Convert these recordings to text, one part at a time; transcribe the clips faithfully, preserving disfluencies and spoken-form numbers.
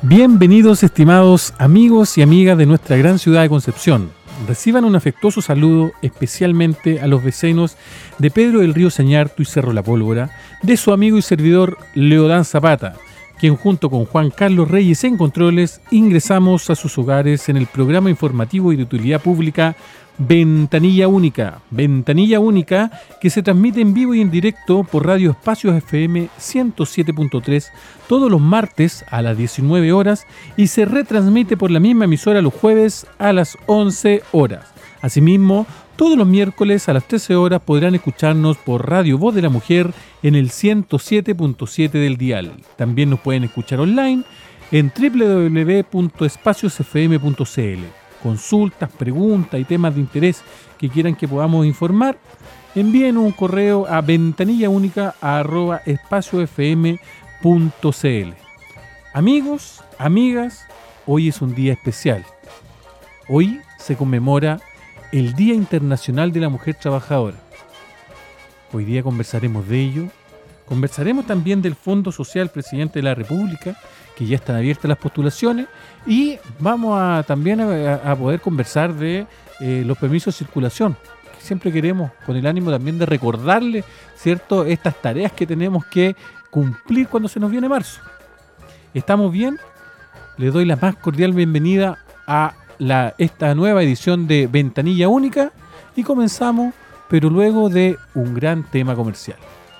Bienvenidos, estimados amigos y amigas de nuestra gran ciudad de Concepción. Reciban un afectuoso saludo especialmente a los vecinos de Pedro del Río Sañartu y Cerro La Pólvora, de su amigo y servidor Leodán Zapata, quien junto con Juan Carlos Reyes en Controles ingresamos a sus hogares en el programa informativo y de utilidad pública Ventanilla Única. Ventanilla Única que se transmite en vivo y en directo por Radio Espacios F M ciento siete punto tres todos los martes a las diecinueve horas y se retransmite por la misma emisora los jueves a las once horas. Asimismo, todos los miércoles a las trece horas podrán escucharnos por Radio Voz de la Mujer en el ciento siete punto siete del dial. También nos pueden escuchar online en doble u doble u doble u punto espacios f m punto c l. Consultas, preguntas y temas de interés que quieran que podamos informar, envíen un correo a ventanillaunica arroba espaciosfm punto c l. Amigos, amigas, hoy es un día especial. Hoy se conmemora el Día Internacional de la Mujer Trabajadora. Hoy día conversaremos de ello. Conversaremos también del Fondo Social Presidente de la República, que ya están abiertas las postulaciones, y vamos a también a, a poder conversar de eh, los permisos de circulación, que siempre queremos, con el ánimo también de recordarle, ¿cierto?, estas tareas que tenemos que cumplir cuando se nos viene marzo. ¿Estamos bien? Les doy la más cordial bienvenida a la, esta nueva edición de Ventanilla Única y comenzamos, pero luego de un gran tema comercial.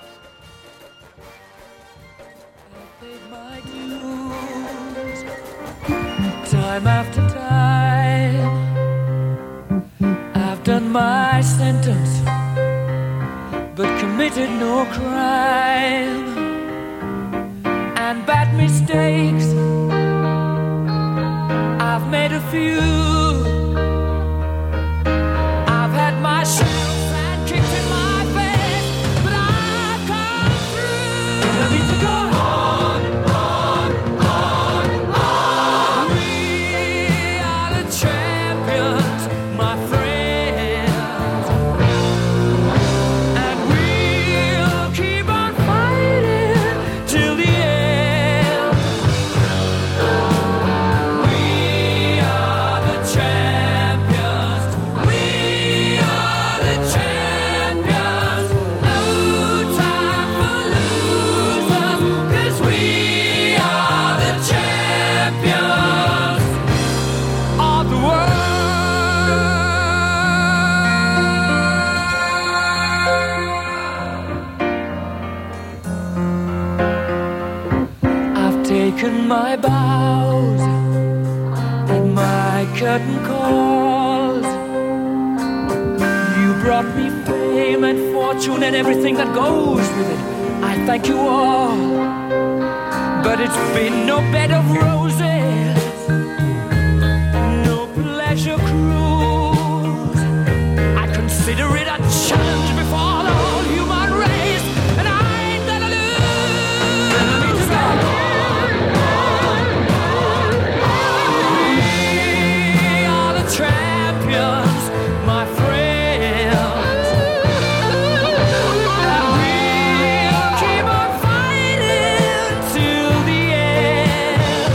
Time after time, I've done my sentence, but committed no crime. And bad mistakes, I've made a few. I've had my share of bad kicks in my face, but I've come through. And I need to go on, on, on, on. We are the champions, my friends, and we'll keep on fighting till the end. We are the champions, we are the champions. No time for losers, 'cause we are the champions of the world. I've taken my bows and my curtain calls. You brought me fame and fortune and everything that goes with it. I thank you all, but it's been no bed of roses, no pleasure cruise. I consider it a challenge before the whole human race, and I ain't gonna lose. And I need to go on, on, on, on. We are the champions, my friends, and we'll keep on fighting till the end.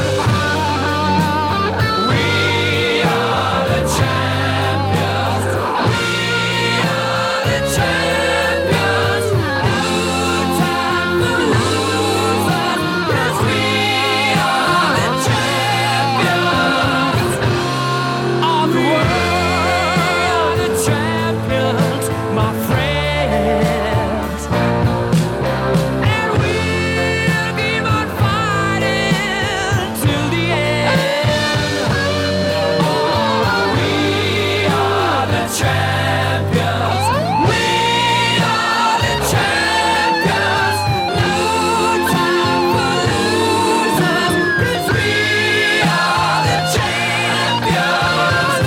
We are the champions, we are the champions. No time for losers, 'cause we are the champions of the world, the champions, my friends, and we'll keep on fighting till the end. Oh, we are the champions, we are the champions. No time for losers, 'cause we are the champions.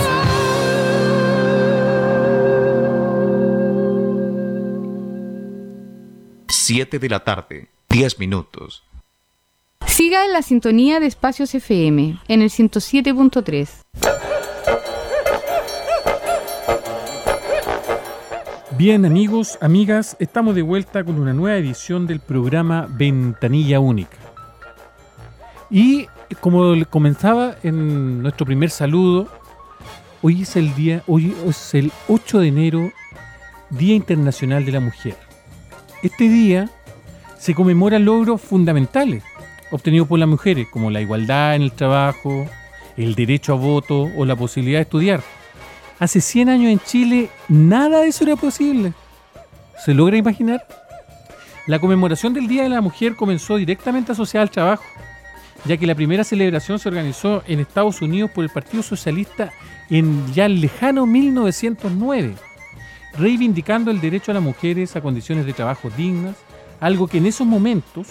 siete de la tarde, diez minutos. Siga en la sintonía de Espacios F M en el ciento siete punto tres. Bien, amigos, amigas, estamos de vuelta con una nueva edición del programa Ventanilla Única. Y como comenzaba en nuestro primer saludo, hoy es el día, hoy es el ocho de enero, Día Internacional de la Mujer. Este día se conmemoran logros fundamentales obtenidos por las mujeres, como la igualdad en el trabajo, el derecho a voto o la posibilidad de estudiar. Hace cien años en Chile nada de eso era posible. ¿Se logra imaginar? La conmemoración del Día de la Mujer comenzó directamente asociada al trabajo, ya que la primera celebración se organizó en Estados Unidos por el Partido Socialista en ya el lejano mil novecientos nueve, reivindicando el derecho a las mujeres a condiciones de trabajo dignas, algo que en esos momentos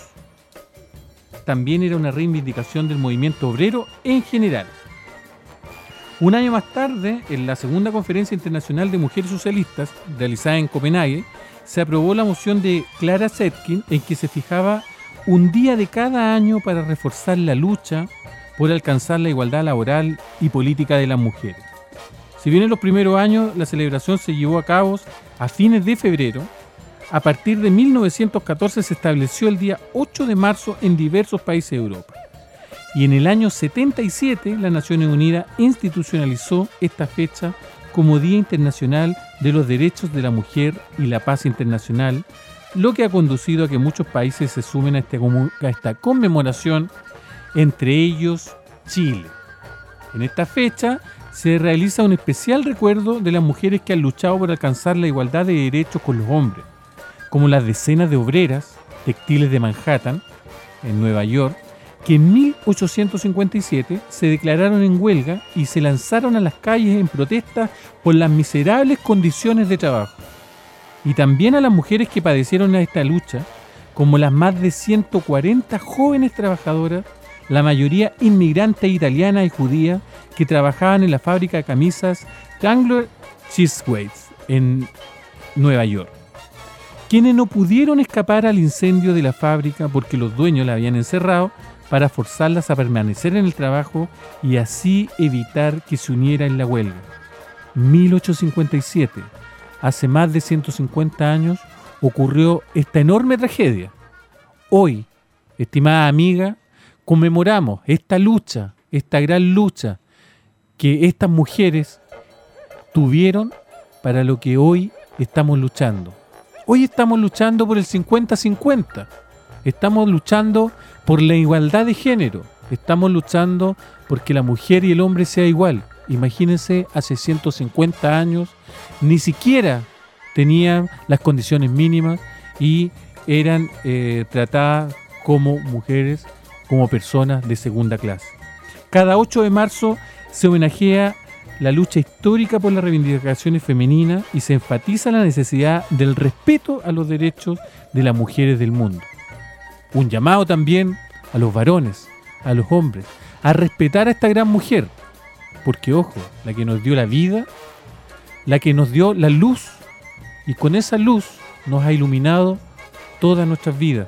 también era una reivindicación del movimiento obrero en general. Un año más tarde, en la segunda Conferencia Internacional de Mujeres Socialistas, realizada en Copenhague, se aprobó la moción de Clara Zetkin en que se fijaba un día de cada año para reforzar la lucha por alcanzar la igualdad laboral y política de las mujeres. Si bien en los primeros años la celebración se llevó a cabo a fines de febrero, a partir de mil novecientos catorce se estableció el día ocho de marzo en diversos países de Europa. Y en el año setenta y siete las Naciones Unidas institucionalizó esta fecha como Día Internacional de los Derechos de la Mujer y la Paz Internacional, lo que ha conducido a que muchos países se sumen a, este, a esta conmemoración, entre ellos Chile. En esta fecha se realiza un especial recuerdo de las mujeres que han luchado por alcanzar la igualdad de derechos con los hombres, como las decenas de obreras textiles de Manhattan, en Nueva York, que en mil ochocientos cincuenta y siete se declararon en huelga y se lanzaron a las calles en protesta por las miserables condiciones de trabajo. Y también a las mujeres que padecieron esta lucha, como las más de ciento cuarenta jóvenes trabajadoras, la mayoría inmigrantes italianas y judías, que trabajaban en la fábrica de camisas Wrangler Cheeseways en Nueva York, quienes no pudieron escapar al incendio de la fábrica porque los dueños la habían encerrado para forzarlas a permanecer en el trabajo y así evitar que se uniera en la huelga. mil ochocientos cincuenta y siete, hace más de ciento cincuenta años, ocurrió esta enorme tragedia. Hoy, estimada amiga, conmemoramos esta lucha, esta gran lucha que estas mujeres tuvieron para lo que hoy estamos luchando. Hoy estamos luchando por el cincuenta cincuenta. Estamos luchando por la igualdad de género. Estamos luchando porque la mujer y el hombre sea igual. Imagínense, hace ciento cincuenta años ni siquiera tenían las condiciones mínimas y eran eh, tratadas como mujeres, como personas de segunda clase. Cada ocho de marzo se homenajea la lucha histórica por las reivindicaciones femeninas y se enfatiza la necesidad del respeto a los derechos de las mujeres del mundo. Un llamado también a los varones, a los hombres, a respetar a esta gran mujer, porque ojo, la que nos dio la vida, la que nos dio la luz, y con esa luz nos ha iluminado todas nuestras vidas.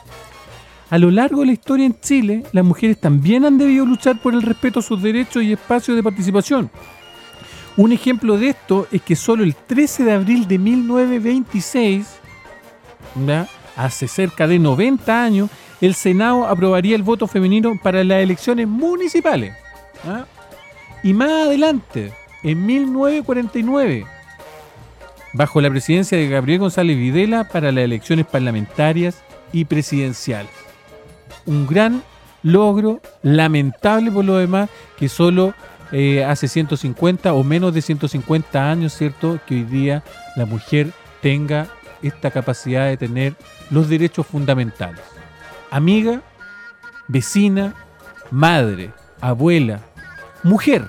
A lo largo de la historia en Chile, las mujeres también han debido luchar por el respeto a sus derechos y espacios de participación. Un ejemplo de esto es que solo el trece de abril de mil novecientos veintiséis, ¿ya?, hace cerca de noventa años, el Senado aprobaría el voto femenino para las elecciones municipales. ¿Ah? Y más adelante, en mil novecientos cuarenta y nueve, bajo la presidencia de Gabriel González Videla, para las elecciones parlamentarias y presidenciales. Un gran logro, lamentable por lo demás, que solo eh, hace ciento cincuenta o menos de ciento cincuenta años, ¿cierto?, que hoy día la mujer tenga esta capacidad de tener los derechos fundamentales. Amiga, vecina, madre, abuela, mujer,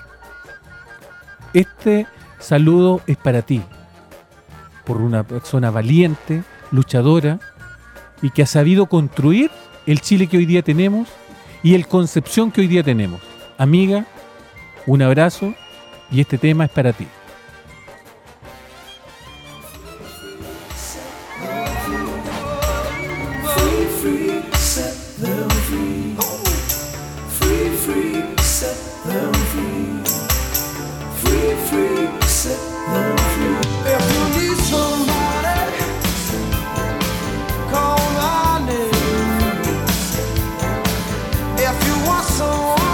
este saludo es para ti, por una persona valiente, luchadora y que ha sabido construir el Chile que hoy día tenemos y el Concepción que hoy día tenemos. Amiga, un abrazo y este tema es para ti. If you want someone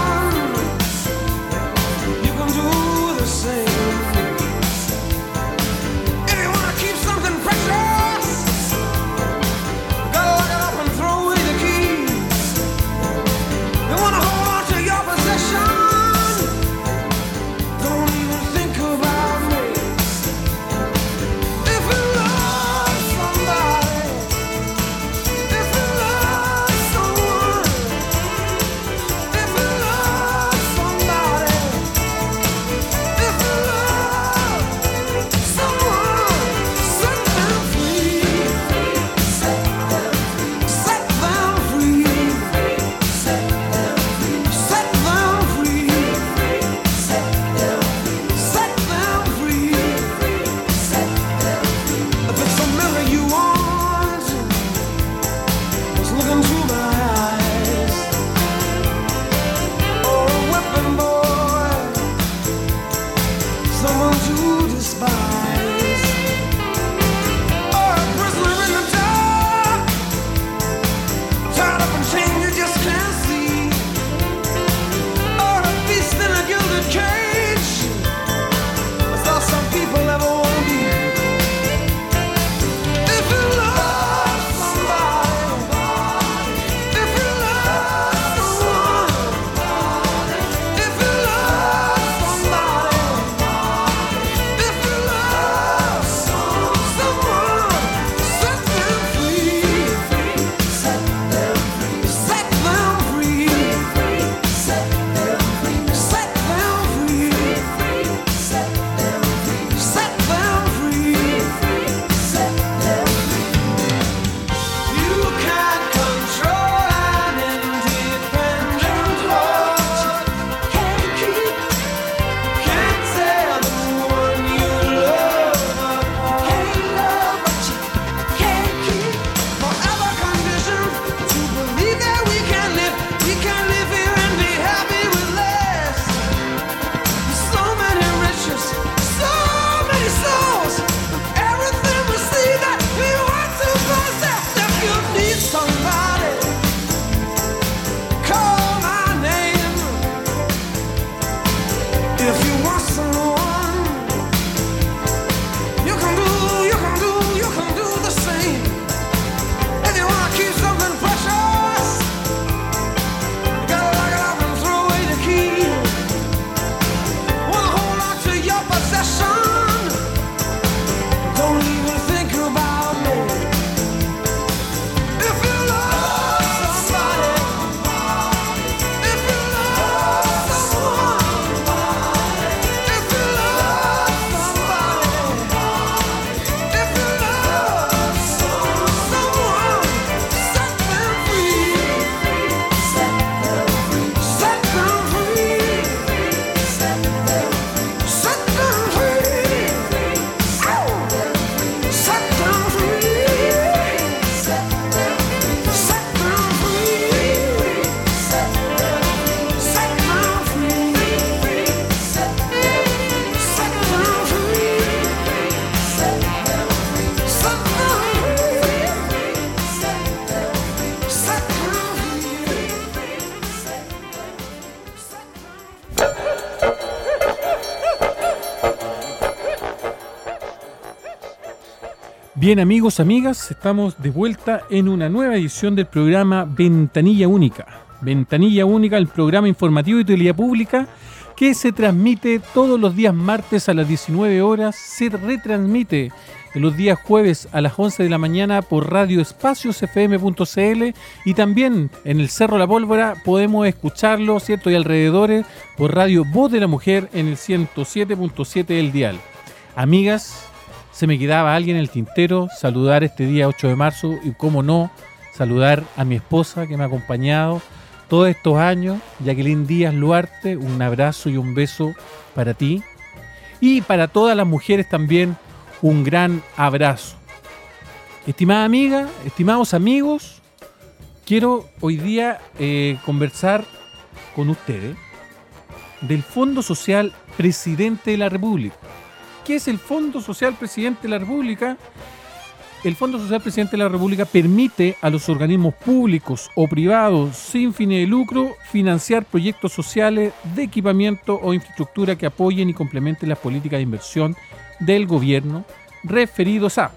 Bien, amigos, amigas, estamos de vuelta en una nueva edición del programa Ventanilla Única. Ventanilla Única, el programa informativo de utilidad pública que se transmite todos los días martes a las diecinueve horas, se retransmite los días jueves a las once de la mañana por radio espacios f m punto c l y también en el Cerro La Pólvora podemos escucharlo, ¿cierto? Y alrededores por radio Voz de la Mujer en el ciento siete punto siete del dial. Amigas, se me quedaba alguien en el tintero, saludar este día ocho de marzo y, cómo no, saludar a mi esposa que me ha acompañado todos estos años, Jacqueline Díaz Luarte. Un abrazo y un beso para ti. Y para todas las mujeres también, un gran abrazo. Estimada amiga, estimados amigos, quiero hoy día eh, conversar con ustedes del Fondo Social Presidente de la República. ¿Qué es el Fondo Social Presidente de la República? El Fondo Social Presidente de la República permite a los organismos públicos o privados sin fines de lucro financiar proyectos sociales de equipamiento o infraestructura que apoyen y complementen las políticas de inversión del gobierno referidos a.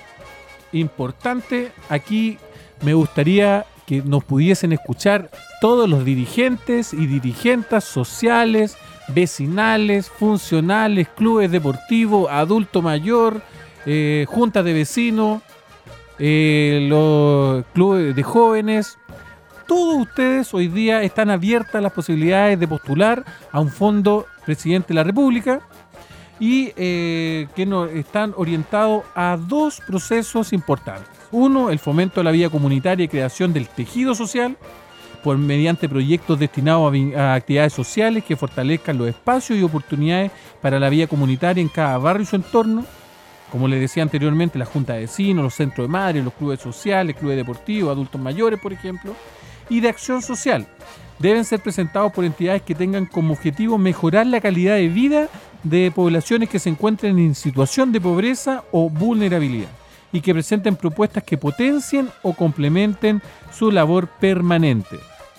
Importante, aquí me gustaría que nos pudiesen escuchar todos los dirigentes y dirigentas sociales, vecinales, funcionales, clubes deportivos, adulto mayor, eh, juntas de vecinos, eh, los clubes de jóvenes. Todos ustedes hoy día están abiertas las posibilidades de postular a un Fondo Presidente de la República y eh, que nos están orientados a dos procesos importantes. Uno, el fomento de la vida comunitaria y creación del tejido social, por mediante proyectos destinados a, a actividades sociales que fortalezcan los espacios y oportunidades para la vida comunitaria en cada barrio y su entorno. Como les decía anteriormente, la junta de vecinos, los centros de madres, los clubes sociales, clubes deportivos, adultos mayores, por ejemplo, y de acción social. Deben ser presentados por entidades que tengan como objetivo mejorar la calidad de vida de poblaciones que se encuentren en situación de pobreza o vulnerabilidad y que presenten propuestas que potencien o complementen su labor permanente.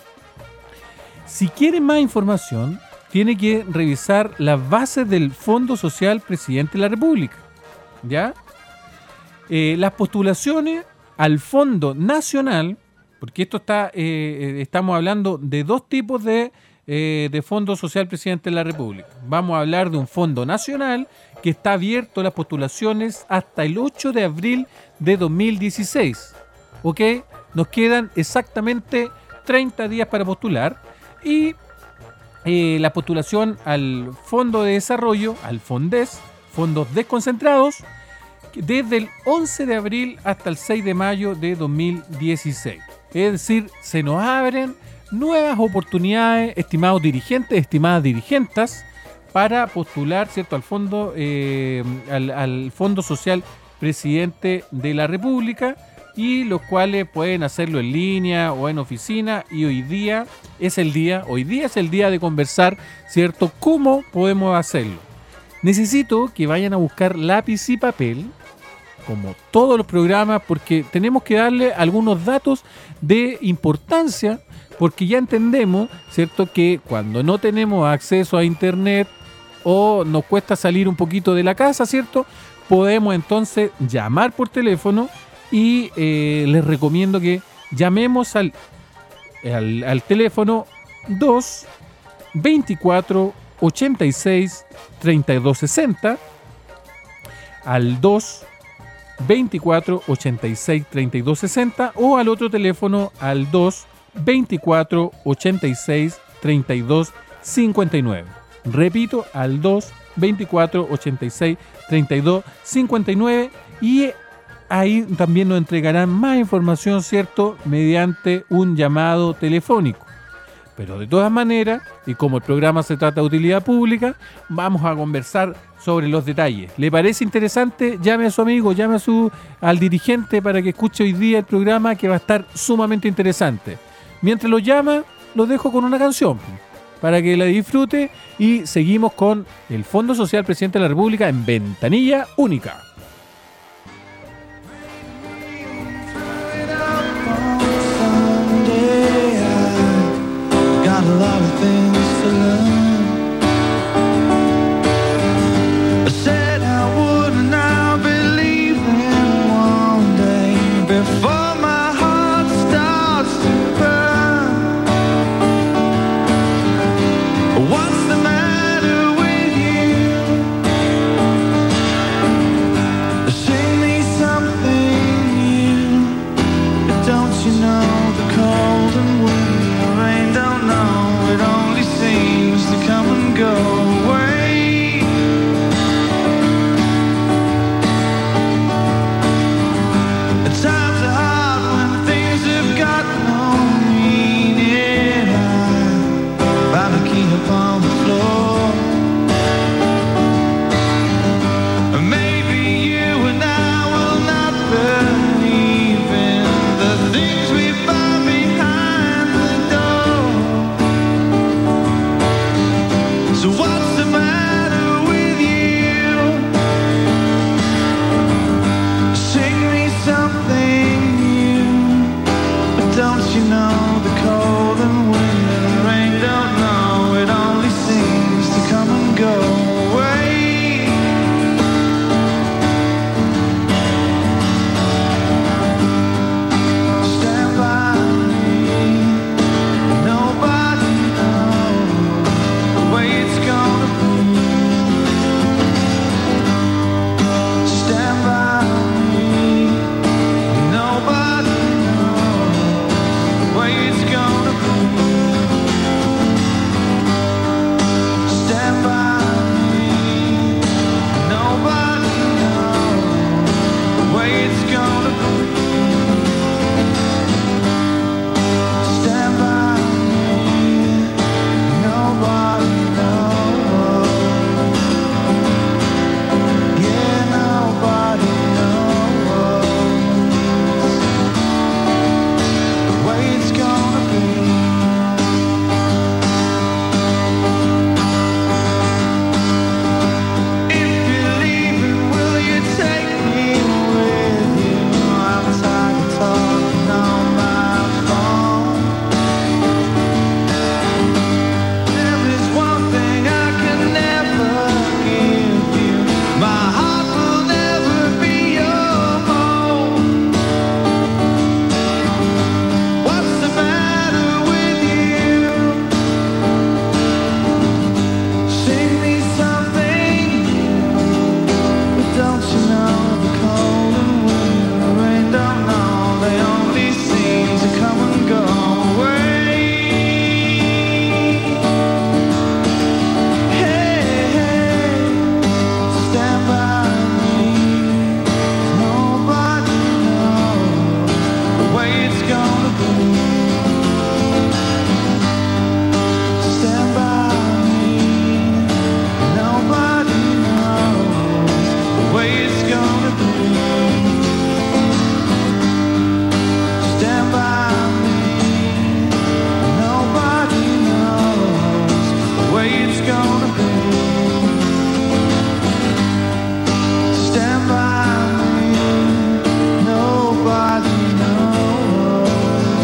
Si quieren más información, tiene que revisar las bases del Fondo Social Presidente de la República. ¿Ya? Eh, las postulaciones al Fondo Nacional, porque esto está, eh, estamos hablando de dos tipos de, eh, de Fondo Social Presidente de la República. Vamos a hablar de un Fondo Nacional que está abierto a las postulaciones hasta el ocho de abril de dos mil dieciséis. ¿Ok? Nos quedan exactamente treinta días para postular y eh, la postulación al Fondo de Desarrollo, al FONDES, fondos desconcentrados, desde el once de abril hasta el seis de mayo de dos mil dieciséis. Es decir, se nos abren nuevas oportunidades, estimados dirigentes, estimadas dirigentas, para postular, ¿cierto?, al fondo, eh, al, al Fondo Social Presidente de la República, y los cuales pueden hacerlo en línea o en oficina. Y hoy día es el día, hoy día es el día de conversar, ¿cierto?, cómo podemos hacerlo. Necesito que vayan a buscar lápiz y papel, como todos los programas, porque tenemos que darle algunos datos de importancia, porque ya entendemos, ¿cierto?, que cuando no tenemos acceso a internet o nos cuesta salir un poquito de la casa, ¿cierto?, podemos entonces llamar por teléfono y eh, les recomiendo que llamemos al, al, al teléfono dos veinticuatro ochenta y seis treinta y dos sesenta, al dos veinticuatro ochenta y seis treinta y dos sesenta, o al otro teléfono al dos veinticuatro ochenta y seis treinta y dos cincuenta y nueve. Repito, al dos veinticuatro ochenta y seis treinta y dos cincuenta y nueve, y ahí también nos entregarán más información, ¿cierto?, mediante un llamado telefónico. Pero de todas maneras, y como el programa se trata de utilidad pública, vamos a conversar sobre los detalles. ¿Le parece interesante? Llame a su amigo, llame a su, al dirigente para que escuche hoy día el programa, que va a estar sumamente interesante. Mientras lo llama, los dejo con una canción para que la disfrute, y seguimos con el Fondo Social Presidente de la República en Ventanilla Única. A lot of things to learn. I said I would, and I believe in know the cold and wind and rain don't know? It only seems to come and go away. Stand by me, nobody knows the way it's gonna be. Stand by me, nobody knows the way it's gonna be. Stand by me, nobody knows the way it's gonna be. Stand by me, nobody knows. Yeah, nobody knows the way it's gonna be. If you're leaving, will you take me with you? I'm tired of talking on my phone. There is one thing I can never give you. My heart will never be your home. What's the matter with you? Sing me something new. But don't you know the cold and wind and the rain don't know? They only seem to come and go away. Hey, hey, stand by me. Nobody knows the way it's gonna be. Stand by me. Nobody knows the way it's gonna be. Stand by me. Nobody knows the way it's gonna be. Stand by me. Nobody knows.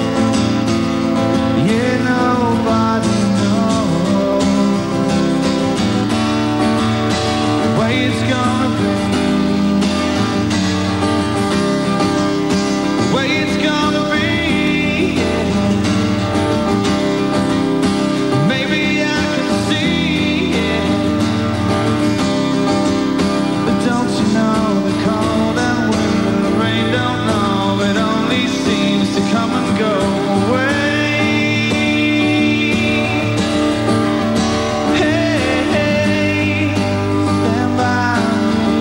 Yeah, nobody knows the way it's gonna be. The way it's gonna be. Yeah. Maybe I can see it, but don't you know the cold and wind and the rain don't know? It only seems to come and go away. Hey, hey, stand by me.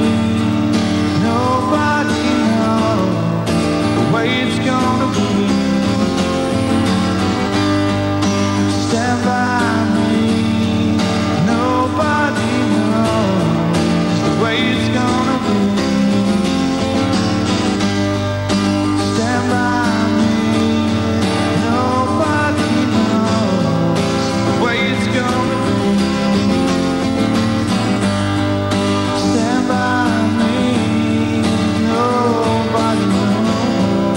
Nobody knows the way it's gonna be. Stand by me. Nobody knows the way it's gonna be. Stand by me. Nobody knows the way it's gonna be. Stand by me. Nobody knows.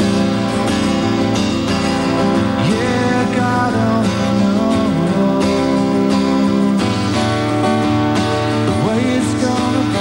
Yeah, God only knows the way it's gonna be.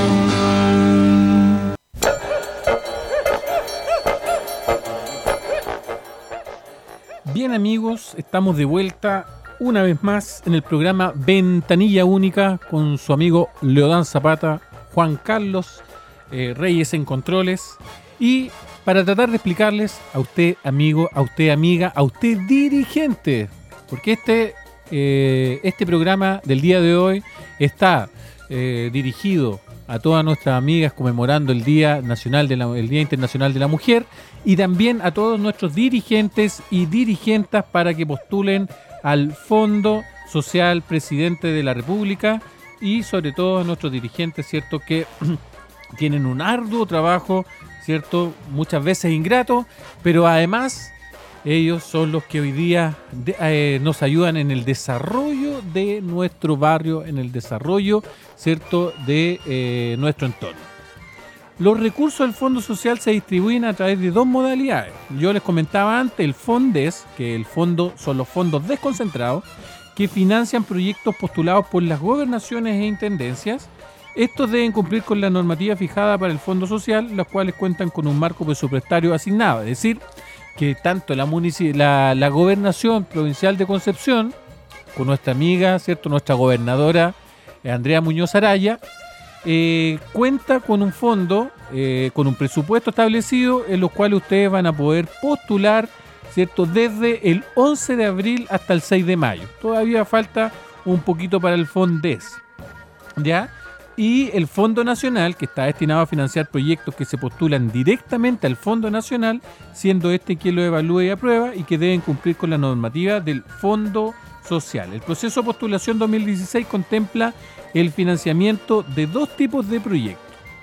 Bien amigos, estamos de vuelta una vez más en el programa Ventanilla Única con su amigo Leodán Zapata, Juan Carlos eh, Reyes en controles, y para tratar de explicarles a usted amigo, a usted amiga, a usted dirigente, porque este, eh, este programa del día de hoy está eh, dirigido a todas nuestras amigas conmemorando el Día Nacional de la, el Día Internacional de la Mujer, y también a todos nuestros dirigentes y dirigentas para que postulen al Fondo Social Presidente de la República, y sobre todo a nuestros dirigentes, ¿cierto?, que tienen un arduo trabajo, ¿cierto?, muchas veces ingrato, pero además ellos son los que hoy día de, eh, nos ayudan en el desarrollo de nuestro barrio, en el desarrollo, ¿cierto?, de eh, nuestro entorno. Los recursos del Fondo Social se distribuyen a través de dos modalidades. Yo les comentaba antes el FONDES, que el fondo son los fondos desconcentrados, que financian proyectos postulados por las gobernaciones e intendencias. Estos deben cumplir con la normativa fijada para el Fondo Social, las cuales cuentan con un marco presupuestario asignado. Es decir, que tanto la, munici- la, la gobernación provincial de Concepción, con nuestra amiga, ¿cierto? Nuestra gobernadora eh, Andrea Muñoz Araya, Eh, cuenta con un fondo, eh, con un presupuesto establecido en los cuales ustedes van a poder postular, ¿cierto? Desde el once de abril hasta el seis de mayo. Todavía falta un poquito para el FONDES, ¿ya? Y el Fondo Nacional, que está destinado a financiar proyectos que se postulan directamente al Fondo Nacional, siendo este quien lo evalúe y aprueba y que deben cumplir con la normativa del Fondo Social. El proceso de postulación dos mil dieciséis contempla el financiamiento de dos tipos de proyectos.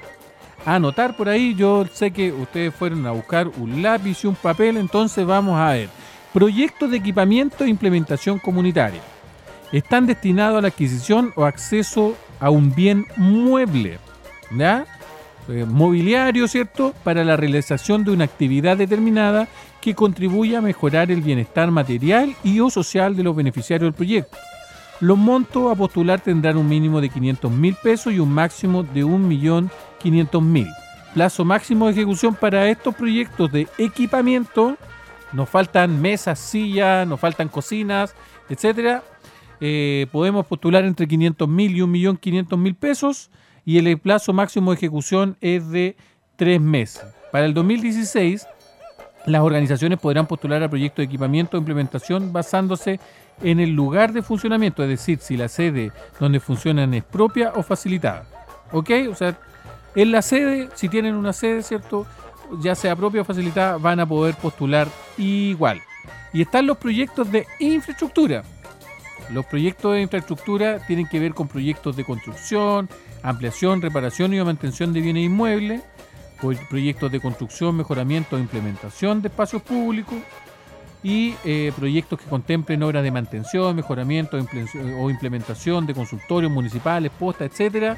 A anotar por ahí, yo sé que ustedes fueron a buscar un lápiz y un papel, entonces vamos a ver. Proyectos de equipamiento e implementación comunitaria. Están destinados a la adquisición o acceso a un bien mueble, ¿ya? Eh, mobiliario, ¿cierto? Para la realización de una actividad determinada que contribuya a mejorar el bienestar material y o social de los beneficiarios del proyecto. Los montos a postular tendrán un mínimo de quinientos mil pesos y un máximo de un millón quinientos mil. Plazo máximo de ejecución para estos proyectos de equipamiento. Nos faltan mesas, sillas, nos faltan cocinas, etcétera. Eh, podemos postular entre quinientos mil y un millón quinientos mil pesos y el plazo máximo de ejecución es de tres meses. Para el dos mil dieciséis, las organizaciones podrán postular a proyectos de equipamiento o implementación basándose en el lugar de funcionamiento, es decir, si la sede donde funcionan es propia o facilitada. ¿Ok? O sea, en la sede, si tienen una sede, ¿cierto? Ya sea propia o facilitada, van a poder postular igual. Y están los proyectos de infraestructura. Los proyectos de infraestructura tienen que ver con proyectos de construcción, ampliación, reparación y mantención de bienes inmuebles, proyectos de construcción, mejoramiento e implementación de espacios públicos y eh, proyectos que contemplen obras de mantención, mejoramiento o implementación de consultorios municipales, postas, etcétera.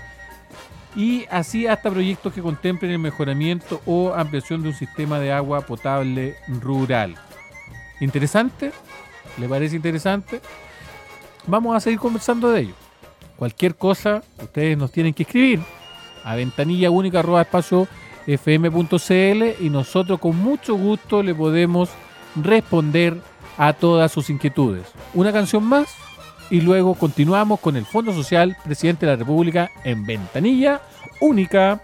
Y así hasta proyectos que contemplen el mejoramiento o ampliación de un sistema de agua potable rural. ¿Interesante? ¿Le parece interesante? Vamos a seguir conversando de ello. Cualquier cosa, ustedes nos tienen que escribir a ventanilla única arroba espacio fm punto cl y nosotros con mucho gusto le podemos responder a todas sus inquietudes. Una canción más y luego continuamos con el Fondo Social, Presidente de la República en ventanilla única.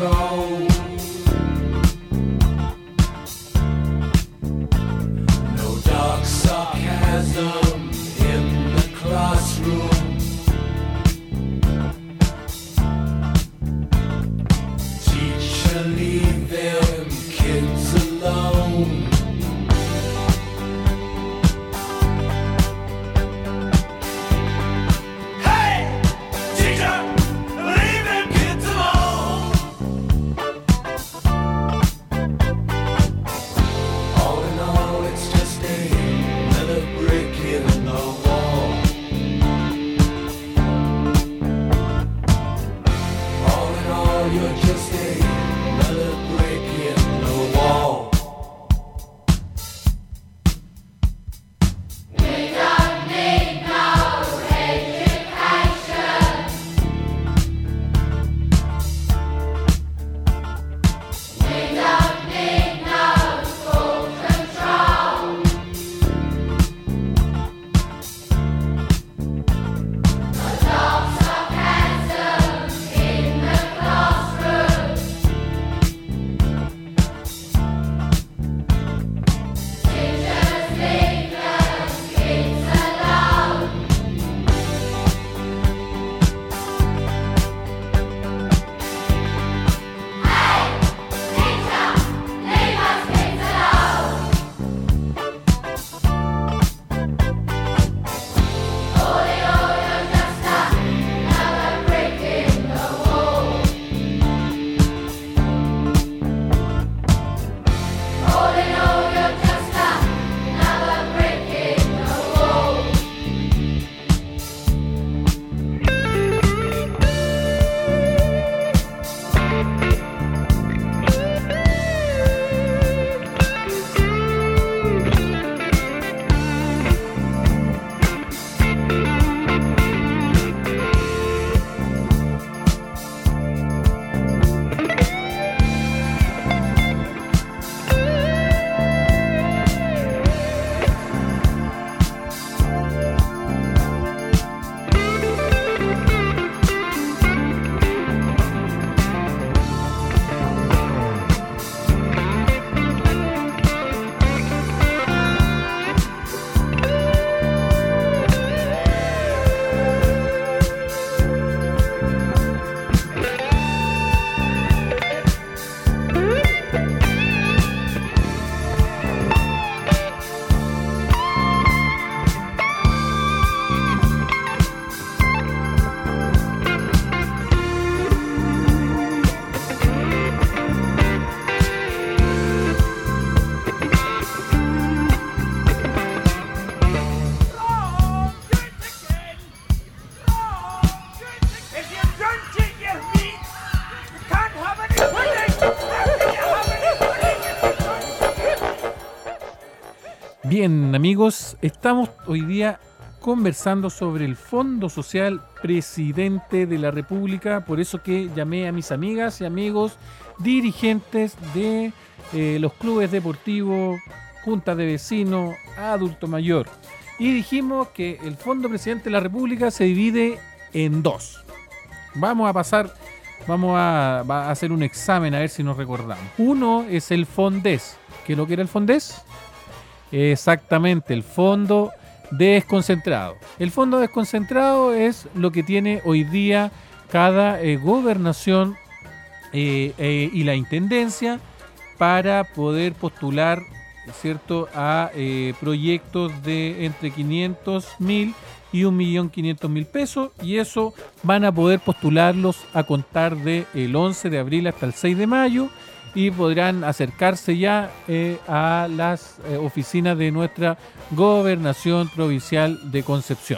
No Bien, amigos, estamos hoy día conversando sobre el Fondo Social Presidente de la República, por eso que llamé a mis amigas y amigos dirigentes de eh, los clubes deportivos, juntas de vecinos, adulto mayor, y dijimos que el Fondo Presidente de la República se divide en dos. Vamos a pasar, vamos a, a hacer un examen a ver si nos recordamos. Uno es el Fondes. ¿Qué es lo que era el Fondes? Exactamente, el Fondo Desconcentrado. El Fondo Desconcentrado es lo que tiene hoy día cada eh, gobernación eh, eh, y la intendencia para poder postular, ¿cierto?, a eh, proyectos de entre quinientos mil y un millón quinientos mil pesos, y eso van a poder postularlos a contar del once de abril hasta el seis de mayo, y podrán acercarse ya eh, a las eh, oficinas de nuestra Gobernación Provincial de Concepción.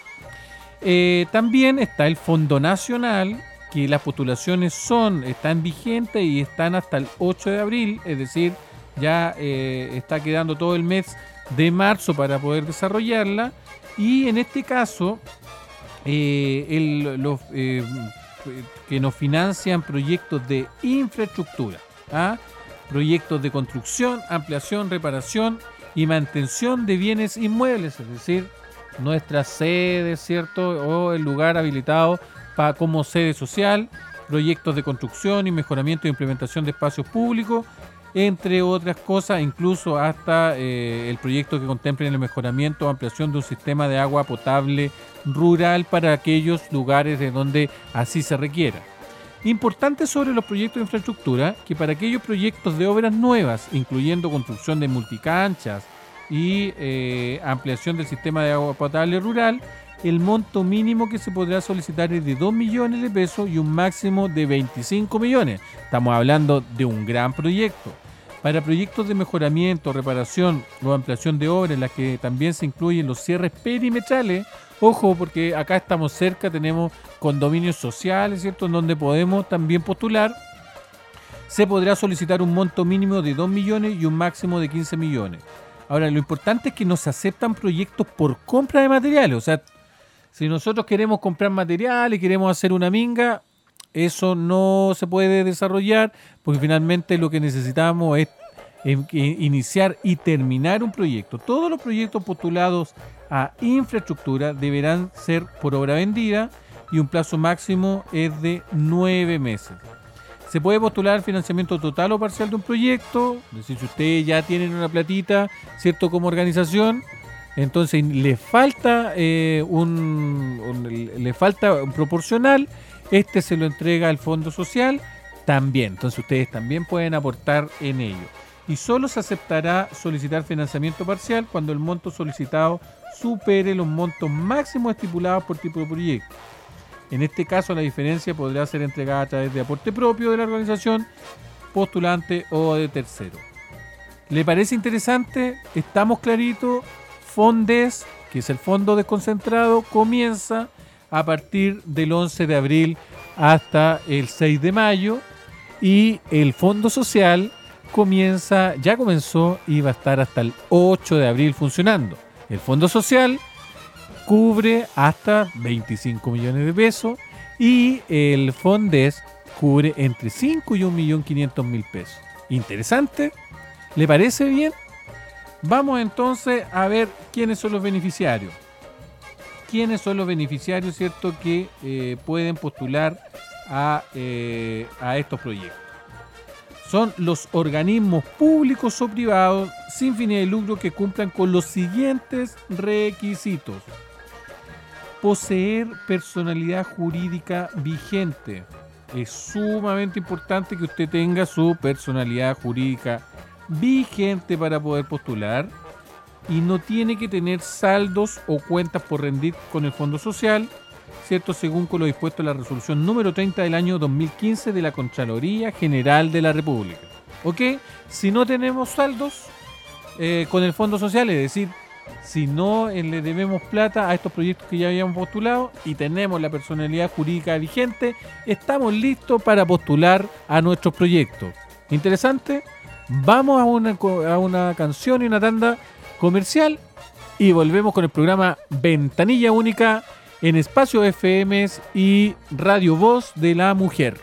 Eh, también está el Fondo Nacional, que las postulaciones son, están vigentes y están hasta el ocho de abril, es decir, ya eh, está quedando todo el mes de marzo para poder desarrollarla, y en este caso eh, el, los eh, que nos financian proyectos de infraestructura, ¿ah? proyectos de construcción, ampliación, reparación y mantención de bienes inmuebles, es decir, nuestra sede, ¿cierto?, o el lugar habilitado para, como sede social, proyectos de construcción y mejoramiento e implementación de espacios públicos, entre otras cosas, incluso hasta eh, el proyecto que contemplen el mejoramiento o ampliación de un sistema de agua potable rural para aquellos lugares de donde así se requiera. Importante sobre los proyectos de infraestructura, que para aquellos proyectos de obras nuevas, incluyendo construcción de multicanchas y eh, ampliación del sistema de agua potable rural, el monto mínimo que se podrá solicitar es de dos millones de pesos y un máximo de veinticinco millones. Estamos hablando de un gran proyecto. Para proyectos de mejoramiento, reparación o ampliación de obras, en las que también se incluyen los cierres perimetrales, ojo, porque acá estamos cerca, tenemos condominios sociales, ¿cierto?, en donde podemos también postular, se podrá solicitar un monto mínimo de dos millones y un máximo de quince millones. Ahora, lo importante es que no se aceptan proyectos por compra de materiales, o sea, si nosotros queremos comprar materiales, queremos hacer una minga, eso no se puede desarrollar, porque finalmente lo que necesitamos es iniciar y terminar un proyecto. Todos los proyectos postulados a infraestructura deberán ser por obra vendida y un plazo máximo es de nueve meses. Se puede postular financiamiento total o parcial de un proyecto, es decir, si ustedes ya tienen una platita, ¿cierto?, como organización, entonces le falta eh, un, un le falta un proporcional, este se lo entrega al Fondo Social también, entonces ustedes también pueden aportar en ello. Y solo se aceptará solicitar financiamiento parcial cuando el monto solicitado supere los montos máximos estipulados por tipo de proyecto. En este caso, la diferencia podrá ser entregada a través de aporte propio de la organización, postulante o de tercero. ¿Le parece interesante? ¿Estamos claritos? Fondes, que es el Fondo Desconcentrado, comienza a partir del once de abril hasta el seis de mayo, y el Fondo Social comienza, ya comenzó y va a estar hasta el ocho de abril funcionando. El Fondo Social cubre hasta veinticinco millones de pesos y el Fondes cubre entre cinco y un millón quinientos mil pesos. Interesante, ¿le parece bien? Vamos entonces a ver quiénes son los beneficiarios. ¿Quiénes son los beneficiarios, cierto, que eh, pueden postular a, eh, a estos proyectos? Son los organismos públicos o privados sin fines de lucro que cumplan con los siguientes requisitos. Poseer personalidad jurídica vigente. Es sumamente importante que usted tenga su personalidad jurídica vigente para poder postular, y no tiene que tener saldos o cuentas por rendir con el Fondo Social, ¿cierto?, según con lo dispuesto en la resolución número treinta del año dos mil quince de la Contraloría General de la República. ¿Ok? Si no tenemos saldos eh, con el Fondo Social, es decir, si no eh, le debemos plata a estos proyectos que ya habíamos postulado y tenemos la personalidad jurídica vigente, estamos listos para postular a nuestros proyectos. ¿Interesante? Vamos a una, a una canción y una tanda comercial y volvemos con el programa Ventanilla Única en Espacio F M y Radio Voz de la Mujer.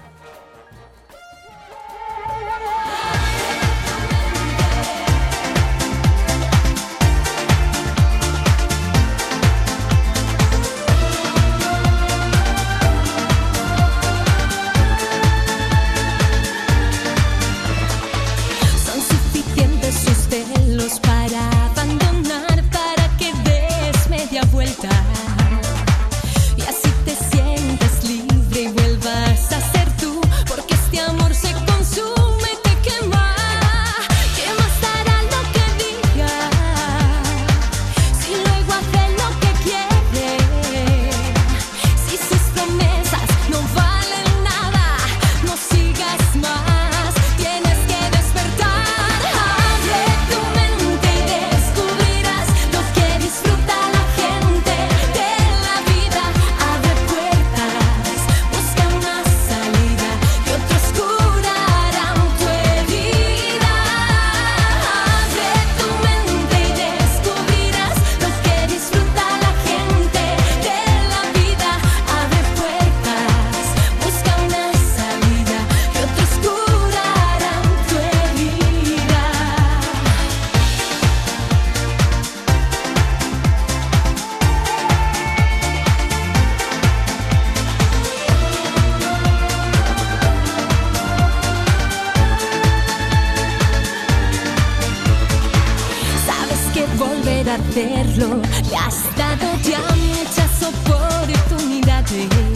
hacerlo. Le has dado ya muchas oportunidades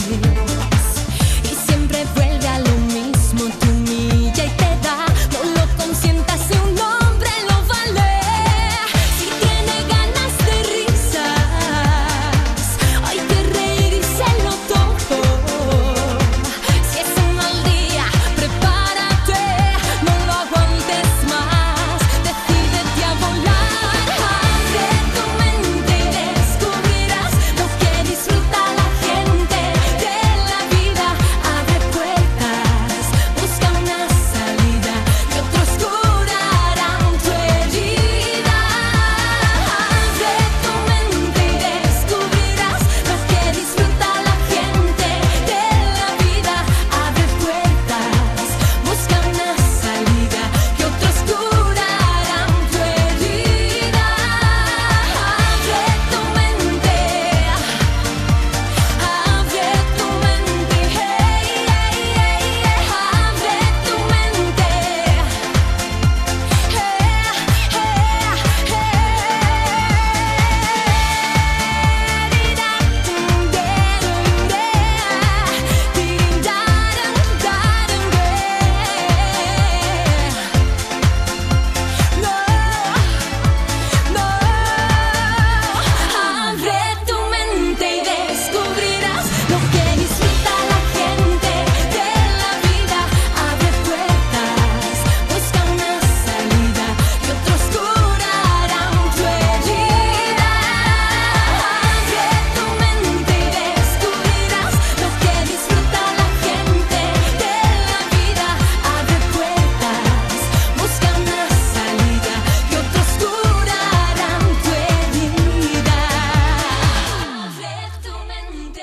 y siempre vuelve a lo mismo, te humilla y te da. No lo consientas, si un hombre lo vale. Si tiene ganas de risas, hay que reírselo todo. Si es un mal día, prepárate, no lo aguantes más, decídete a volar. Abre tu mente y descubrirás lo que disfruta la gente de la vida. Abre puertas, busca una salida y otros curarán tu herida. Abre tu mente y descubrirás lo que disfruta la gente de la vida. Abre puertas, busca una salida y otros curarán tu herida. Abre tu mente, abre tu mente, hey, hey, hey, abre tu mente, abre tu mente y descubrirás lo que disfruta la gente de la vida. Abre puertas, busca una salida y otros curarán tu herida. Abre tu mente y descubrirás lo que disfruta la gente de la vida. Abre puertas, busca una salida y otros curarán tu herida. Abre tu mente.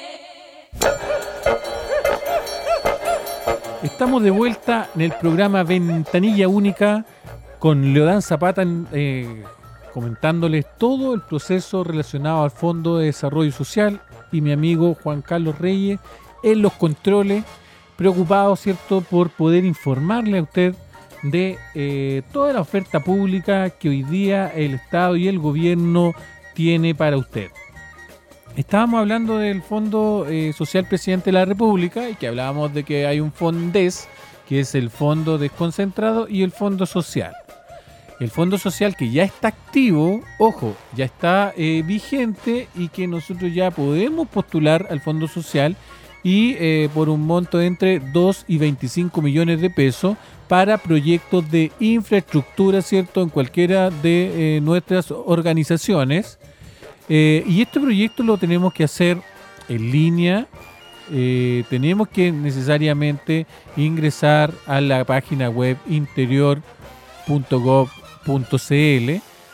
Estamos de vuelta en el programa Ventanilla Única con Leodán Zapata eh, comentándoles todo el proceso relacionado al Fondo de Desarrollo Social y mi amigo Juan Carlos Reyes en los controles, preocupado, ¿cierto?, por poder informarle a usted de eh, toda la oferta pública que hoy día el Estado y el gobierno tiene para usted. Estábamos hablando del Fondo eh, Social Presidente de la República y que hablábamos de que hay un FONDES, que es el Fondo Desconcentrado, y el Fondo Social. El Fondo Social que ya está activo, ojo, ya está eh, vigente y que nosotros ya podemos postular al Fondo Social y eh, por un monto entre dos y veinticinco millones de pesos para proyectos de infraestructura, ¿cierto?, en cualquiera de eh, nuestras organizaciones. Eh, y este proyecto lo tenemos que hacer en línea, eh, tenemos que necesariamente ingresar a la página web interior punto gov punto cl,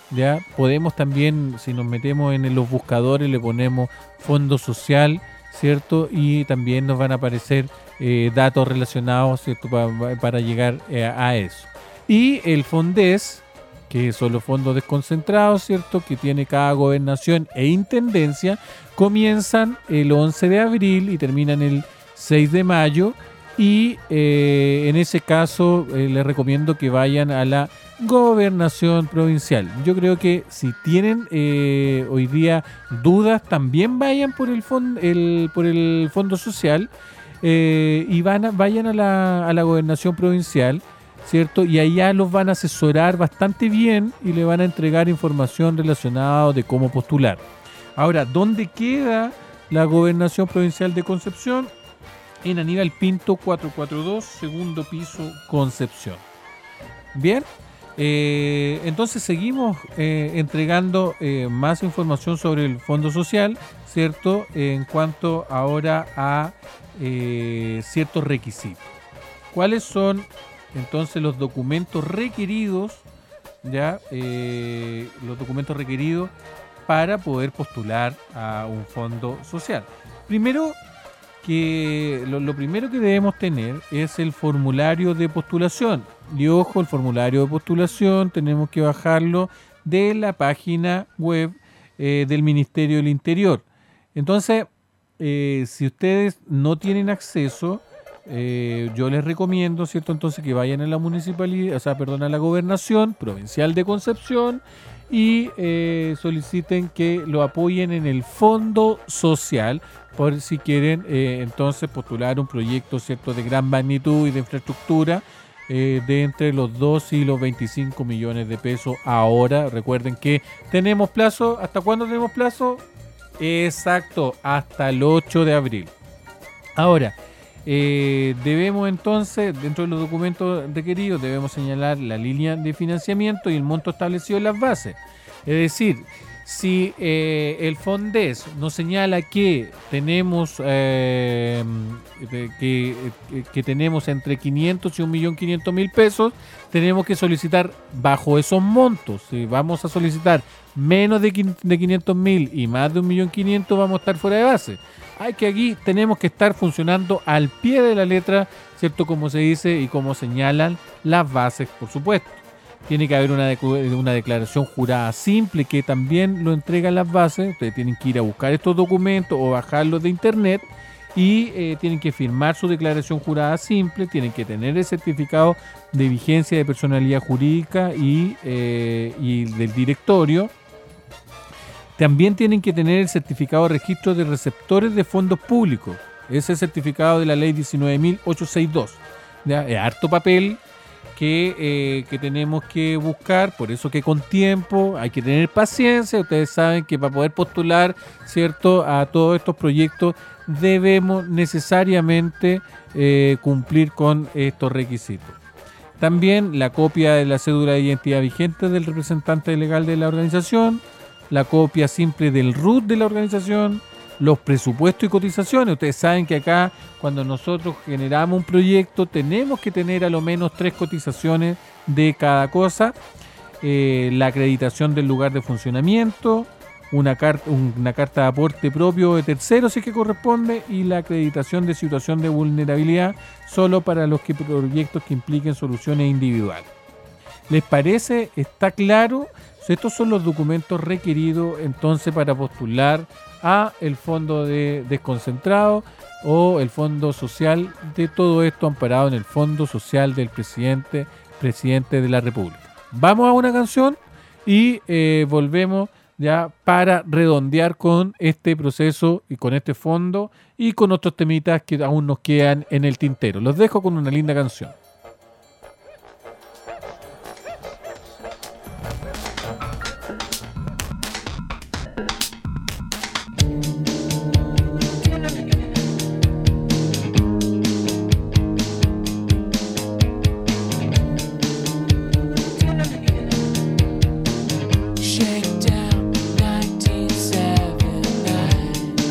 ya podemos también, si nos metemos en los buscadores, le ponemos fondo social, ¿cierto? Y también nos van a aparecer eh, datos relacionados, ¿cierto? Pa, para llegar eh, a eso. Y el FONDES, que son los fondos desconcentrados, ¿cierto? Que tiene cada gobernación e intendencia, comienzan el once de abril y terminan el seis de mayo. Y eh, en ese caso eh, les recomiendo que vayan a la gobernación provincial. Yo creo que si tienen eh, hoy día dudas, también vayan por el, fond, el, por el fondo social eh, y van a, vayan a la, a la gobernación provincial, ¿cierto? Y allá los van a asesorar bastante bien y le van a entregar información relacionada de cómo postular. Ahora, ¿dónde queda la gobernación provincial de Concepción? En Aníbal Pinto cuatrocientos cuarenta y dos, segundo piso, Concepción. Bien, eh, entonces seguimos eh, entregando eh, más información sobre el Fondo Social, ¿cierto? En cuanto ahora a eh, ciertos requisitos. ¿Cuáles son entonces los documentos requeridos, ya eh, los documentos requeridos para poder postular a un fondo social? Primero, que lo, lo primero que debemos tener es el formulario de postulación. Y ojo, el formulario de postulación tenemos que bajarlo de la página web eh, del Ministerio del Interior. Entonces, eh, si ustedes no tienen acceso, eh, yo les recomiendo, ¿cierto? Entonces que vayan a la municipalidad, o sea, perdón, a la gobernación provincial de Concepción y eh, soliciten que lo apoyen en el Fondo Social, por si quieren eh, entonces postular un proyecto, ¿cierto?, de gran magnitud y de infraestructura eh, de entre los dos y los veinticinco millones de pesos ahora. Recuerden que tenemos plazo. ¿Hasta cuándo tenemos plazo? Exacto, hasta el ocho de abril. Ahora, eh, debemos entonces, dentro de los documentos requeridos, debemos señalar la línea de financiamiento y el monto establecido en las bases. Es decir, si eh, el FONDES nos señala que tenemos eh, que, que tenemos entre quinientos y un millón quinientos mil pesos, tenemos que solicitar bajo esos montos. Si vamos a solicitar menos de quinientos mil y más de un millón quinientos, vamos a estar fuera de base. Hay que aquí tenemos que estar funcionando al pie de la letra, ¿cierto? Como se dice y como señalan las bases, por supuesto. Tiene que haber una, de, una declaración jurada simple que también lo entregan las bases. Ustedes tienen que ir a buscar estos documentos o bajarlos de internet y eh, tienen que firmar su declaración jurada simple, tienen que tener el certificado de vigencia de personalidad jurídica y, eh, y del directorio. También tienen que tener el certificado de registro de receptores de fondos públicos. Ese certificado de la ley diecinueve mil ochocientos sesenta y dos. ¿Ya? Es harto papel que, eh, que tenemos que buscar, por eso que con tiempo hay que tener paciencia. Ustedes saben que para poder postular, ¿cierto?, a todos estos proyectos debemos necesariamente eh, cumplir con estos requisitos. También la copia de la cédula de identidad vigente del representante legal de la organización, la copia simple del R U T de la organización, los presupuestos y cotizaciones. Ustedes saben que acá, cuando nosotros generamos un proyecto, tenemos que tener a lo menos tres cotizaciones de cada cosa, eh, la acreditación del lugar de funcionamiento, una carta, una carta de aporte propio de terceros si es que corresponde, y la acreditación de situación de vulnerabilidad solo para los que, proyectos que impliquen soluciones individuales. ¿Les parece? ¿Está claro? Estos son los documentos requeridos entonces para postular a el fondo de desconcentrado o el fondo social, de todo esto amparado en el fondo social del presidente, presidente de la República. Vamos a una canción y eh, volvemos ya para redondear con este proceso y con este fondo y con otros temitas que aún nos quedan en el tintero. Los dejo con una linda canción.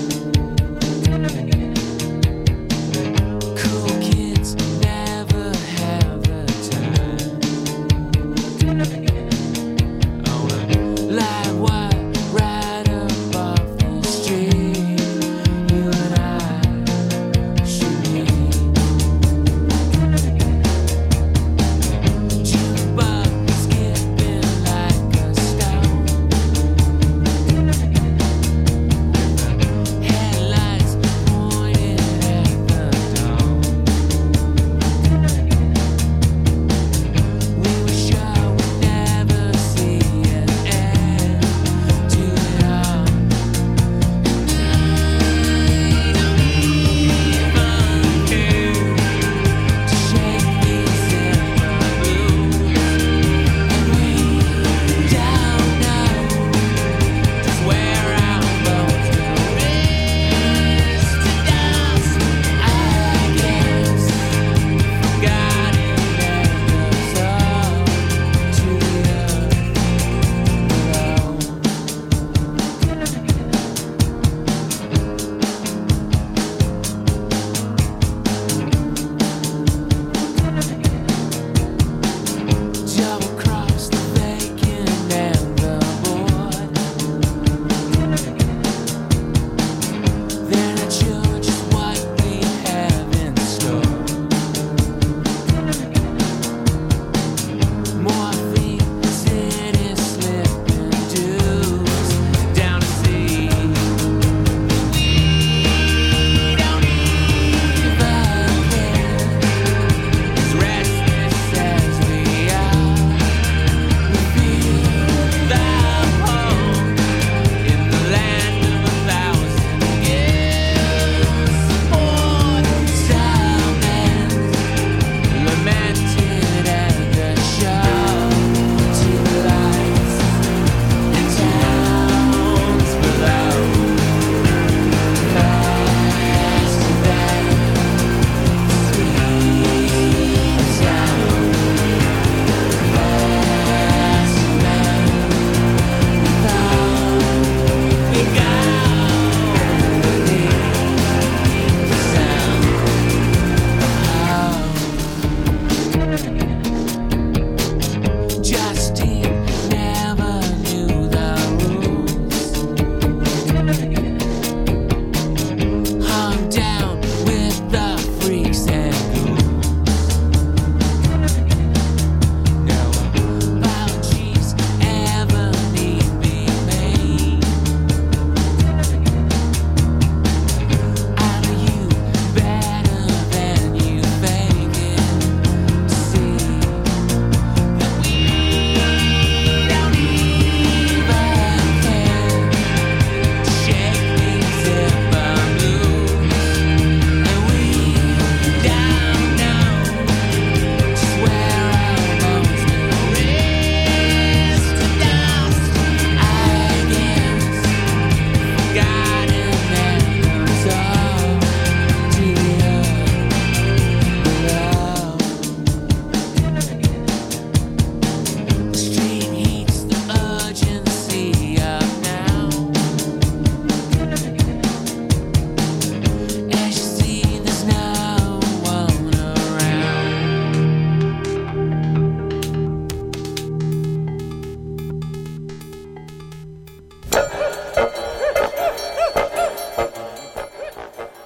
Cool kids never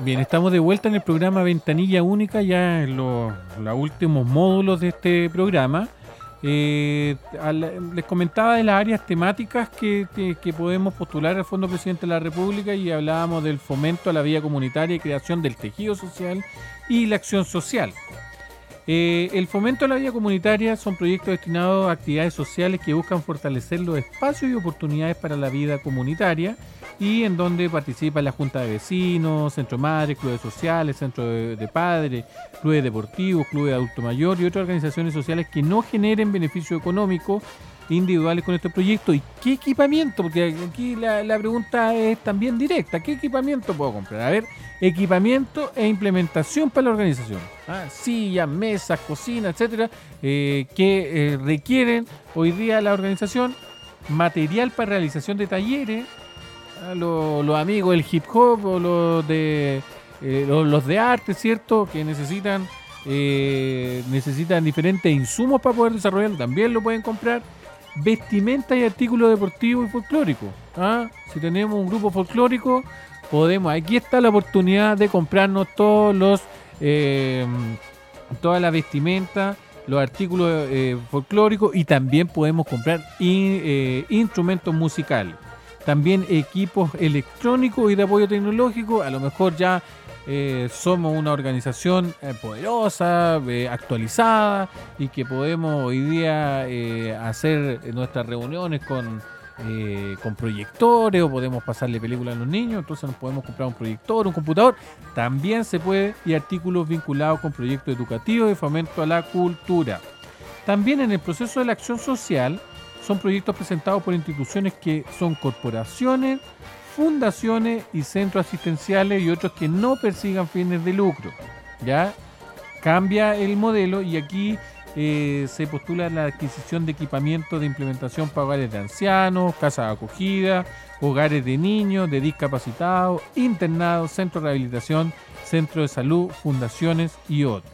Bien, estamos de vuelta en el programa Ventanilla Única, ya en los, los últimos módulos de este programa. Eh, al, les comentaba de las áreas temáticas que, que, que podemos postular al Fondo Presidente de la República y hablábamos del fomento a la vida comunitaria y creación del tejido social y la acción social. Eh, el fomento a la vida comunitaria son proyectos destinados a actividades sociales que buscan fortalecer los espacios y oportunidades para la vida comunitaria y en donde participa la Junta de Vecinos, Centro Madres, clubes sociales, Centro de, de Padres, clubes deportivos, clubes de adulto mayor y otras organizaciones sociales que no generen beneficio económico individuales con este proyecto. ¿Y qué equipamiento? Porque aquí la, la pregunta es también directa. ¿Qué equipamiento puedo comprar? A ver, equipamiento e implementación para la organización. Ah, sillas, mesas, cocina, etcétera, eh, que eh, requieren hoy día la organización, material para realización de talleres, ah, los, los amigos del hip hop o los de eh, los, los de arte, ¿cierto? Que necesitan eh, necesitan diferentes insumos para poder desarrollarlo, también lo pueden comprar. Vestimenta y artículos deportivos y folclóricos. ¿Ah? Si tenemos un grupo folclórico, podemos, aquí está la oportunidad de comprarnos todos los eh, toda la vestimenta, los artículos eh, folclóricos y también podemos comprar in, eh, instrumentos musicales. También equipos electrónicos y de apoyo tecnológico. A lo mejor ya Eh, somos una organización eh, poderosa, eh, actualizada y que podemos hoy día eh, hacer nuestras reuniones con, eh, con proyectores o podemos pasarle películas a los niños, entonces nos podemos comprar un proyector, un computador, también se puede, y artículos vinculados con proyectos educativos de fomento a la cultura. También en el proceso de la acción social son proyectos presentados por instituciones que son corporaciones, fundaciones y centros asistenciales y otros que no persigan fines de lucro. Ya cambia el modelo y aquí eh, se postula la adquisición de equipamiento de implementación para hogares de ancianos, casas de acogida, hogares de niños, de discapacitados, internados, centros de rehabilitación, centros de salud, fundaciones y otros.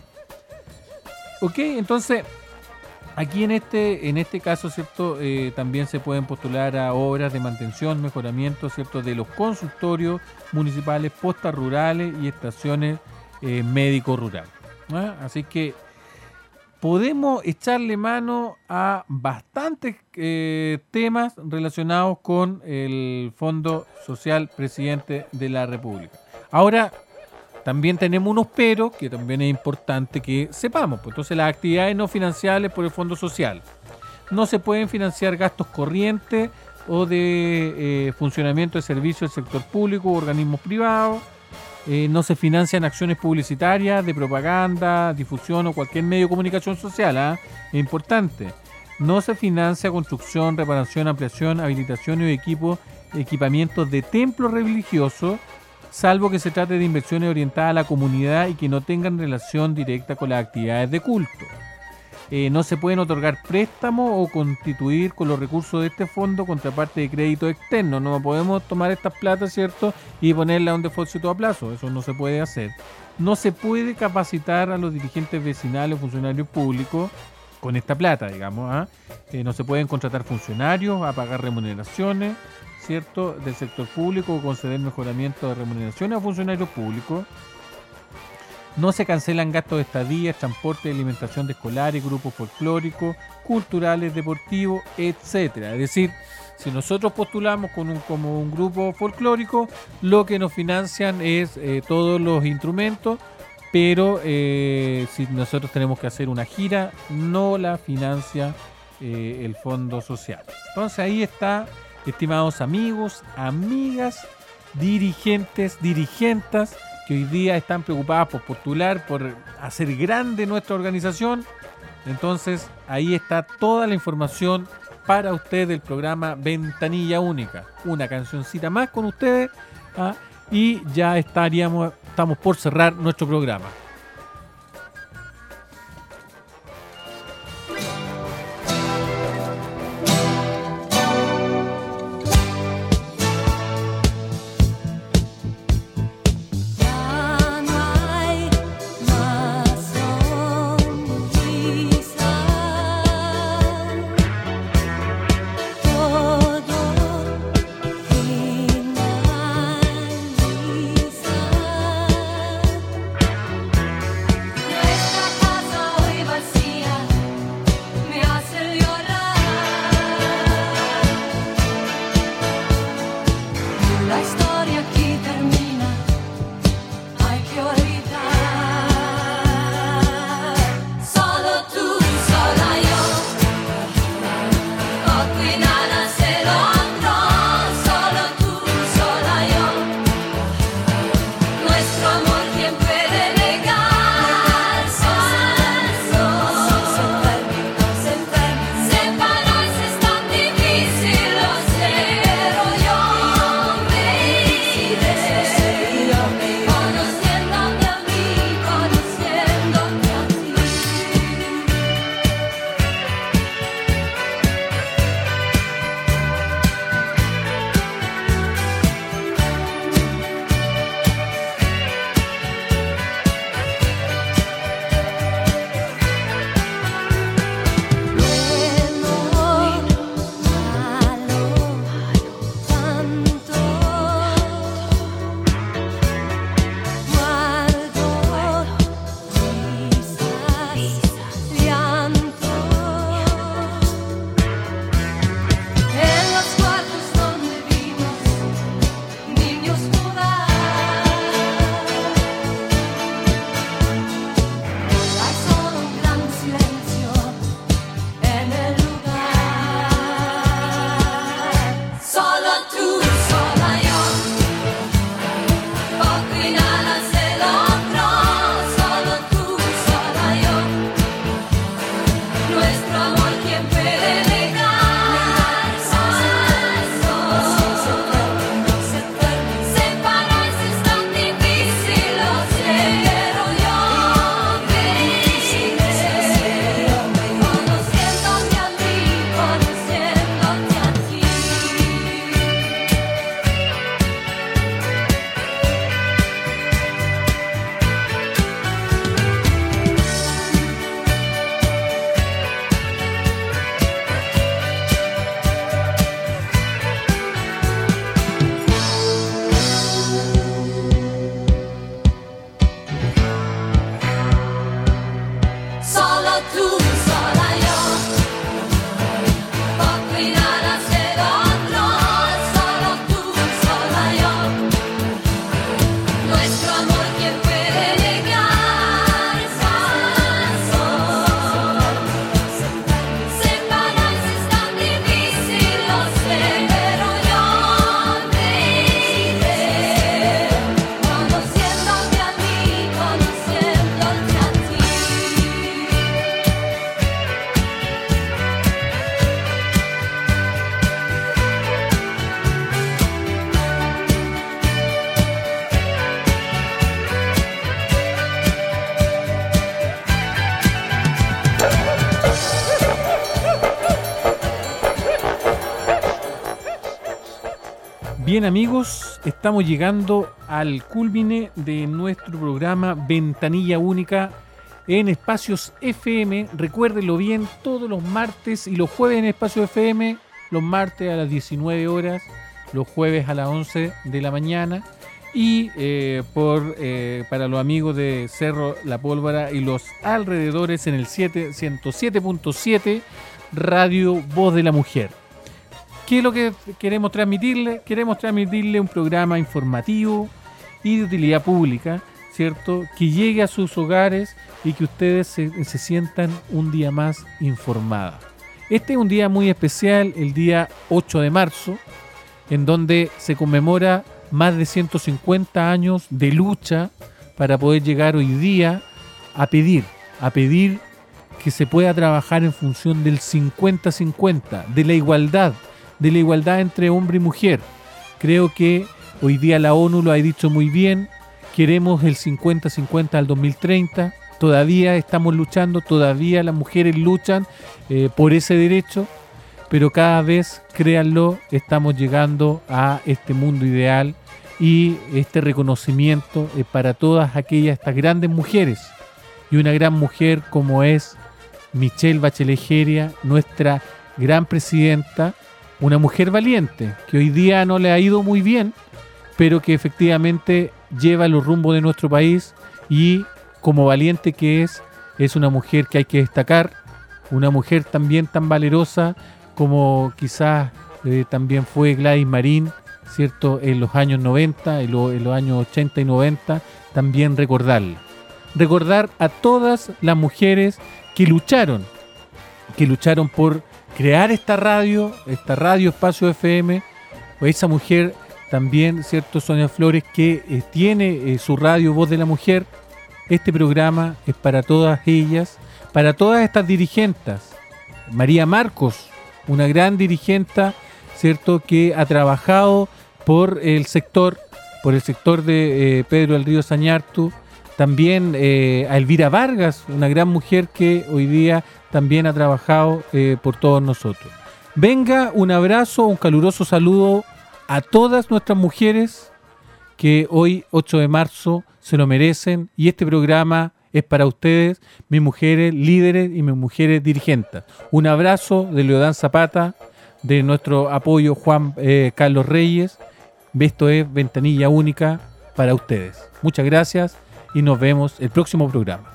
Ok, entonces aquí en este en este caso, ¿cierto? Eh, también se pueden postular a obras de mantención, mejoramiento, ¿cierto? De los consultorios municipales, postas rurales y estaciones eh, médico-rurales. ¿Ah? Así que podemos echarle mano a bastantes eh, temas relacionados con el Fondo Social Presidente de la República. Ahora, también tenemos unos peros que también es importante que sepamos. Pues entonces, las actividades no financiables por el Fondo Social. No se pueden financiar gastos corrientes o de eh, funcionamiento de servicios del sector público u organismos privados. Eh, no se financian acciones publicitarias de propaganda, difusión o cualquier medio de comunicación social. ¿eh? Es importante. No se financia construcción, reparación, ampliación, habilitación y equipo, equipamientos de templos religiosos, salvo que se trate de inversiones orientadas a la comunidad y que no tengan relación directa con las actividades de culto. Eh, no se pueden otorgar préstamos o constituir con los recursos de este fondo contraparte de crédito externo. No podemos tomar estas platas, ¿cierto?, y ponerla a un depósito a plazo. Eso no se puede hacer. No se puede capacitar a los dirigentes vecinales o funcionarios públicos con esta plata, digamos. ¿ah? Eh, no se pueden contratar funcionarios a pagar remuneraciones, ¿cierto?, del sector público o conceder mejoramiento de remuneraciones a funcionarios públicos. No se cancelan gastos de estadía, transporte, alimentación de escolares, grupos folclóricos, culturales, deportivos, etcétera. Es decir, si nosotros postulamos con un, como un grupo folclórico, lo que nos financian es eh, todos los instrumentos, pero eh, si nosotros tenemos que hacer una gira, no la financia eh, el Fondo Social. Entonces ahí está, estimados amigos, amigas, dirigentes, dirigentas, que hoy día están preocupadas por postular, por hacer grande nuestra organización. Entonces ahí está toda la información para usted del programa Ventanilla Única. Una cancioncita más con ustedes, ¿ah? Y ya estaríamos, estamos por cerrar nuestro programa. Todo finaliza. Bien, amigos, estamos llegando al culmine de nuestro programa Ventanilla Única en Espacios F M. Recuérdenlo bien, todos los martes y los jueves en Espacios F M, los martes a las diecinueve horas, los jueves a las once de la mañana, y eh, por eh, para los amigos de Cerro La Pólvora y los alrededores en el ciento siete punto siete Radio Voz de la Mujer. ¿Qué es lo que queremos transmitirle? Queremos transmitirle un programa informativo y de utilidad pública, ¿cierto? Que llegue a sus hogares y que ustedes se, se sientan un día más informadas. Este es un día muy especial, el día ocho de marzo, en donde se conmemora más de ciento cincuenta años de lucha para poder llegar hoy día a pedir, a pedir que se pueda trabajar en función del cincuenta cincuenta, de la igualdad, de la igualdad entre hombre y mujer. Creo que hoy día la ONU lo ha dicho muy bien, queremos el cincuenta cincuenta al dos mil treinta, todavía estamos luchando, todavía las mujeres luchan eh, por ese derecho, pero cada vez, créanlo, estamos llegando a este mundo ideal y este reconocimiento eh, para todas aquellas, estas grandes mujeres, y una gran mujer como es Michelle Bachelet Jeria, nuestra gran presidenta, una mujer valiente, que hoy día no le ha ido muy bien, pero que efectivamente lleva los rumbos de nuestro país, y como valiente que es, es una mujer que hay que destacar, una mujer también tan valerosa como quizás eh, también fue Gladys Marín, ¿cierto? En los años noventa, en, lo, en los años ochenta y noventa, también recordarla. Recordar a todas las mujeres que lucharon, que lucharon por crear esta radio, esta radio Espacio F M, o esa mujer también, ¿cierto? Sonia Flores, que eh, tiene eh, su radio Voz de la Mujer. Este programa es para todas ellas, para todas estas dirigentes. María Marcos, una gran dirigenta, ¿cierto? Que ha trabajado por el sector, por el sector de eh, Pedro del Río Sañartu. También eh, a Elvira Vargas, una gran mujer que hoy día también ha trabajado eh, por todos nosotros. Venga, un abrazo, un caluroso saludo a todas nuestras mujeres que hoy, ocho de marzo, se lo merecen, y este programa es para ustedes, mis mujeres líderes y mis mujeres dirigentes. Un abrazo de Leodán Zapata, de nuestro apoyo Juan eh, Carlos Reyes. Esto es Ventanilla Única para ustedes. Muchas gracias y nos vemos el próximo programa.